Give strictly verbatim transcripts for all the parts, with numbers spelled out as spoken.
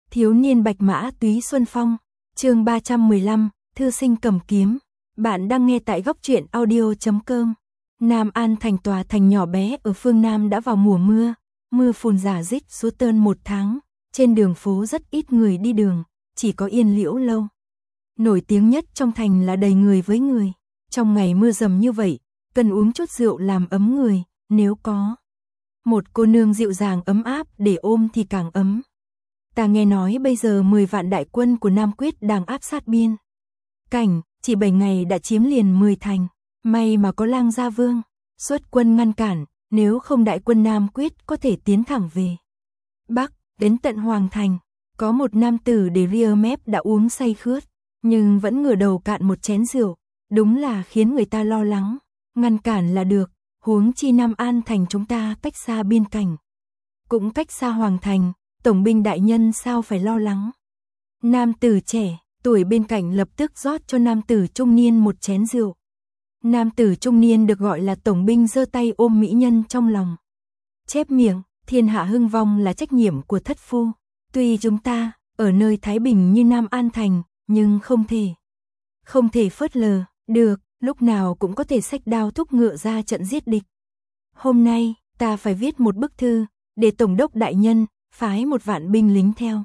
Thiếu niên bạch mã túy xuân phong, chương ba trăm mười lăm, thư sinh cầm kiếm. Bạn đang nghe tại góc truyện audio chấm com. Nam An thành tòa thành nhỏ bé ở phương Nam đã vào mùa mưa, mưa phùn rả rích suốt tơn một tháng, trên đường phố rất ít người đi đường, chỉ có Yên Liễu lâu. Nổi tiếng nhất trong thành là đầy người với người, trong ngày mưa dầm như vậy, cần uống chút rượu làm ấm người, nếu có một cô nương dịu dàng ấm áp để ôm thì càng ấm. Ta nghe nói bây giờ mười vạn đại quân của Nam Quyết đang áp sát biên cảnh, chỉ bảy ngày đã chiếm liền mười thành, may mà có Lang Gia Vương xuất quân ngăn cản, nếu không đại quân Nam Quyết có thể tiến thẳng về Bắc, đến tận Hoàng Thành. Có một nam tử để ria mép đã uống say khướt, nhưng vẫn ngửa đầu cạn một chén rượu, đúng là khiến người ta lo lắng, ngăn cản là được, huống chi Nam An thành chúng ta cách xa biên cảnh, cũng cách xa Hoàng Thành, tổng binh đại nhân sao phải lo lắng. Nam tử trẻ, tuổi bên cạnh lập tức rót cho nam tử trung niên một chén rượu. Nam tử trung niên được gọi là tổng binh giơ tay ôm mỹ nhân trong lòng, chép miệng, thiên hạ hưng vong là trách nhiệm của thất phu. Tuy chúng ta ở nơi thái bình như Nam An thành, nhưng không thể không thể phớt lờ được, lúc nào cũng có thể xách đao thúc ngựa ra trận giết địch. Hôm nay ta phải viết một bức thư để tổng đốc đại nhân phái một vạn binh lính theo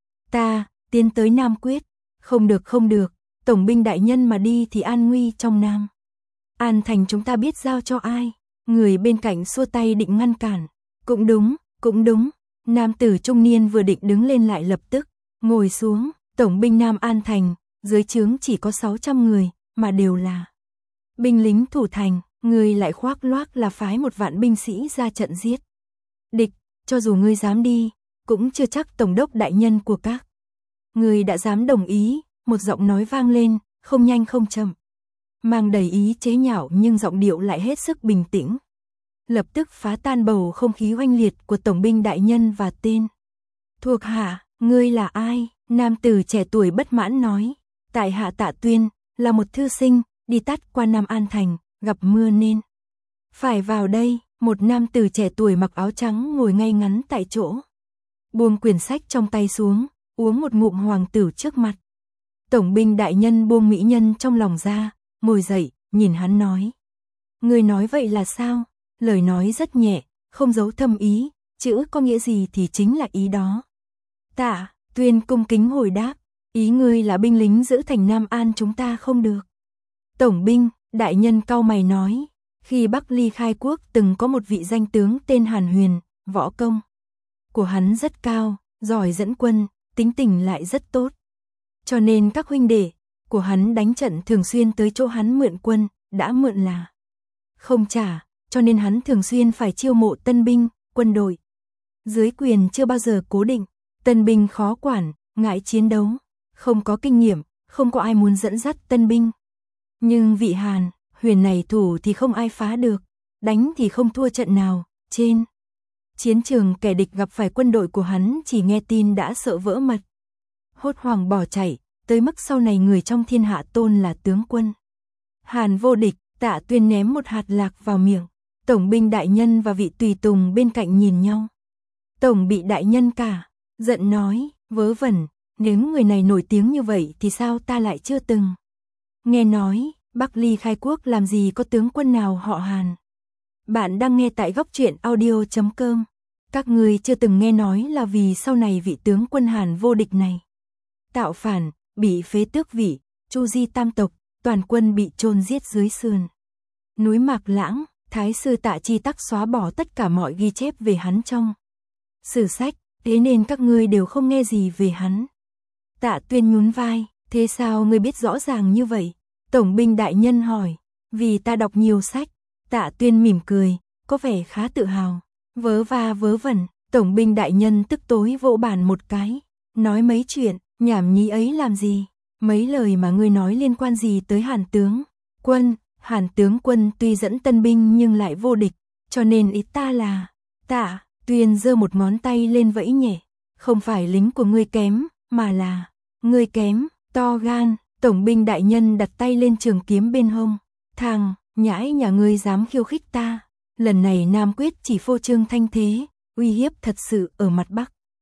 ta tiến tới Nam Quyết. Không được không được, tổng binh đại nhân mà đi thì an nguy trong Nam An thành chúng ta biết giao cho ai? Người bên cạnh xua tay định ngăn cản. Cũng đúng, cũng đúng. Nam tử trung niên vừa định đứng lên lại lập tức ngồi xuống. Tổng binh Nam An thành, dưới trướng chỉ có sáu trăm người, mà đều là binh lính thủ thành, người lại khoác loác là phái một vạn binh sĩ ra trận giết địch. Cho dù ngươi dám đi, cũng chưa chắc tổng đốc đại nhân của các người đã dám đồng ý. Một giọng nói vang lên, không nhanh không chậm, mang đầy ý chế nhạo nhưng giọng điệu lại hết sức bình tĩnh, lập tức phá tan bầu không khí oanh liệt của tổng binh đại nhân và tên thuộc hạ. Ngươi là ai? Nam tử trẻ tuổi bất mãn nói. Tại hạ Tạ Tuyên, là một thư sinh, đi tắt qua Nam An thành, gặp mưa nên phải vào đây. Một nam tử trẻ tuổi mặc áo trắng ngồi ngay ngắn tại chỗ, buông quyển sách trong tay xuống, uống một ngụm hoàng tử trước mặt. Tổng binh đại nhân buông mỹ nhân trong lòng ra, ngồi dậy, nhìn hắn nói. Người nói vậy là sao? Lời nói rất nhẹ, không giấu thâm ý, chữ có nghĩa gì thì chính là ý đó. Tạ Tuyên cung kính hồi đáp, ý ngươi là binh lính giữ thành Nam An chúng ta không được. Tổng binh đại nhân cau mày nói, khi Bắc ly khai quốc từng có một vị danh tướng tên Hàn Huyền, võ công của hắn rất cao, giỏi dẫn quân, tính tình lại rất tốt. Cho nên các huynh đệ của hắn đánh trận thường xuyên tới chỗ hắn mượn quân, đã mượn là không trả, cho nên hắn thường xuyên phải chiêu mộ tân binh, quân đội dưới quyền chưa bao giờ cố định, tân binh khó quản, ngại chiến đấu, không có kinh nghiệm, không có ai muốn dẫn dắt tân binh. Nhưng vị Hàn Huyền này thủ thì không ai phá được, đánh thì không thua trận nào. Trên chiến trường kẻ địch gặp phải quân đội của hắn chỉ nghe tin đã sợ vỡ mật, hốt hoảng bỏ chạy, tới mức sau này người trong thiên hạ tôn là tướng quân Hàn vô địch. Tạ Tuyên ném một hạt lạc vào miệng. Tổng binh đại nhân và vị tùy tùng bên cạnh nhìn nhau. Tổng bị đại nhân cả giận nói, vớ vẩn, nếu người này nổi tiếng như vậy thì sao ta lại chưa từng nghe nói. Bắc ly khai quốc làm gì có tướng quân nào họ Hàn. Bạn đang nghe tại góc truyện audio chấm com. Các người chưa từng nghe nói là vì sau này vị tướng quân Hàn vô địch này tạo phản, bị phế tước vị, chu di tam tộc, toàn quân bị chôn giết dưới sườn núi Mạc Lãng. Thái sư Tạ Chi Tắc xóa bỏ tất cả mọi ghi chép về hắn trong sử sách, thế nên các ngươi đều không nghe gì về hắn. Tạ Tuyên nhún vai, thế sao ngươi biết rõ ràng như vậy? Tổng binh đại nhân hỏi. Vì ta đọc nhiều sách. Tạ Tuyên mỉm cười, có vẻ khá tự hào. Vớ va vớ vẩn. Tổng binh đại nhân tức tối vỗ bàn một cái, nói mấy chuyện nhảm nhí ấy làm gì? Mấy lời mà ngươi nói liên quan gì tới Hàn tướng quân? Hàn tướng quân tuy dẫn tân binh nhưng lại vô địch, cho nên ý ta là... Tạ Tuyên giơ một ngón tay lên vẫy nhẹ. Không phải lính của ngươi kém, mà là ngươi kém, to gan. Tổng binh đại nhân đặt tay lên trường kiếm bên hông. Thằng nhãi nhà ngươi dám khiêu khích ta. Lần này Nam Quyết chỉ phô trương thanh thế, uy hiếp thật sự ở mặt Bắc.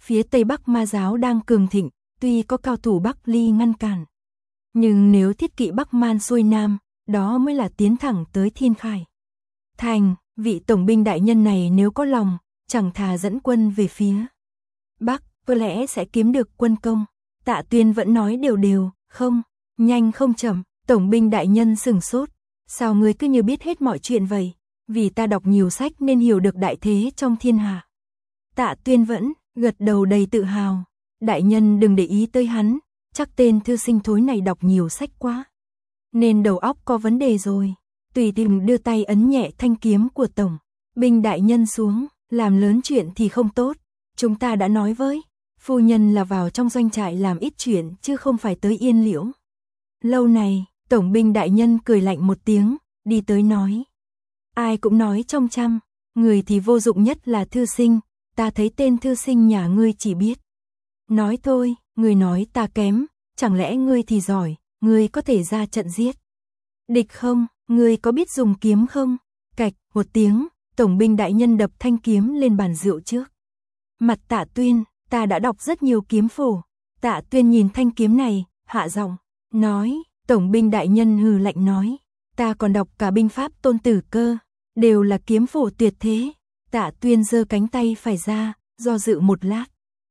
phía Tây Bắc Ma giáo đang cường thịnh, tuy có cao thủ Bắc Ly ngăn cản. Nhưng nếu thiết kỵ Bắc Man xuôi Nam, đó mới là tiến thẳng tới Thiên Khải Thành, vị tổng binh đại nhân này nếu có lòng, chẳng thà dẫn quân về phía Bắc, có lẽ sẽ kiếm được quân công. Tạ Tuyên vẫn nói đều đều, không, nhanh không chậm, tổng binh đại nhân sửng sốt. Sao ngươi cứ như biết hết mọi chuyện vậy? Vì ta đọc nhiều sách nên hiểu được đại thế trong thiên hạ. Tạ Tuyên vẫn gật đầu đầy tự hào. Đại nhân đừng để ý tới hắn, chắc tên thư sinh thối này đọc nhiều sách quá, nên đầu óc có vấn đề rồi. Tùy tiện đưa tay ấn nhẹ thanh kiếm của tổng binh đại nhân xuống, làm lớn chuyện thì không tốt. Chúng ta đã nói với phu nhân là vào trong doanh trại làm ít chuyện chứ không phải tới Yên Liễu lâu này. Tổng binh đại nhân cười lạnh một tiếng, đi tới nói. Ai cũng nói trong trăm, người thì vô dụng nhất là thư sinh, ta thấy tên thư sinh nhà ngươi chỉ biết nói thôi, ngươi nói ta kém, chẳng lẽ ngươi thì giỏi, ngươi có thể ra trận giết địch không, ngươi có biết dùng kiếm không? Cạch, một tiếng, tổng binh đại nhân đập thanh kiếm lên bàn rượu trước mặt Tạ Tuyên. Ta đã đọc rất nhiều kiếm phổ. Tạ Tuyên nhìn thanh kiếm này, hạ giọng nói. Tổng binh đại nhân hừ lạnh nói, ta còn đọc cả binh pháp Tôn Tử cơ, đều là kiếm phổ tuyệt thế. Tạ Tuyên giơ cánh tay phải ra, do dự một lát,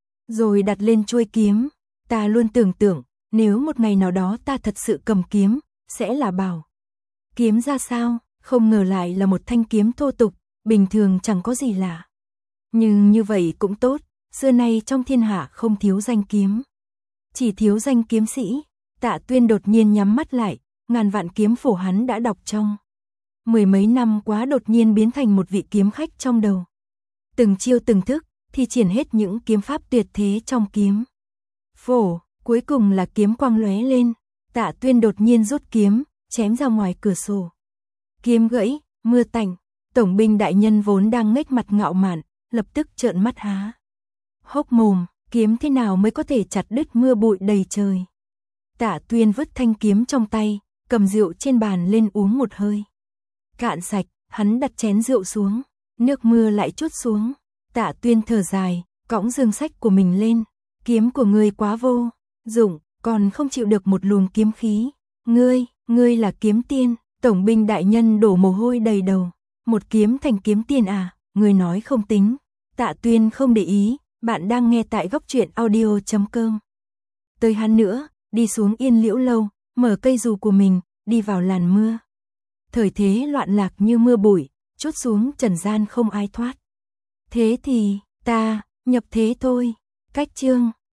rồi đặt lên chuôi kiếm. Ta luôn tưởng tượng, nếu một ngày nào đó ta thật sự cầm kiếm, sẽ là bảo kiếm ra sao, không ngờ lại là một thanh kiếm thô tục, bình thường chẳng có gì lạ. Nhưng như vậy cũng tốt, xưa nay trong thiên hạ không thiếu danh kiếm, chỉ thiếu danh kiếm sĩ. Tạ Tuyên đột nhiên nhắm mắt lại, ngàn vạn kiếm phổ hắn đã đọc trong mười mấy năm quá đột nhiên biến thành một vị kiếm khách trong đầu. Từng chiêu từng thức, thi triển hết những kiếm pháp tuyệt thế trong kiếm phổ, cuối cùng là kiếm quang lóe lên. Tạ Tuyên đột nhiên rút kiếm, chém ra ngoài cửa sổ. Kiếm gãy, mưa tạnh, tổng binh đại nhân vốn đang nghếch mặt ngạo mạn, lập tức trợn mắt há hốc mồm, kiếm thế nào mới có thể chặt đứt mưa bụi đầy trời. Tạ Tuyên vứt thanh kiếm trong tay, cầm rượu trên bàn lên uống một hơi cạn sạch. Hắn đặt chén rượu xuống, nước mưa lại trút xuống. Tạ Tuyên thở dài, cõng dương sách của mình lên. Kiếm của ngươi quá vô dụng, còn không chịu được một luồng kiếm khí. Ngươi, ngươi là kiếm tiên. Tổng binh đại nhân đổ mồ hôi đầy đầu. Một kiếm thành kiếm tiên à, ngươi nói không tính. Tạ Tuyên không để ý, bạn đang nghe tại góc truyện audio chấm com. Tới hắn nữa, đi xuống Yên Liễu lâu, mở cây dù của mình, đi vào làn mưa. Thời thế loạn lạc như mưa bụi, trút xuống trần gian không ai thoát. Thế thì, ta, nhập thế thôi. Cách chương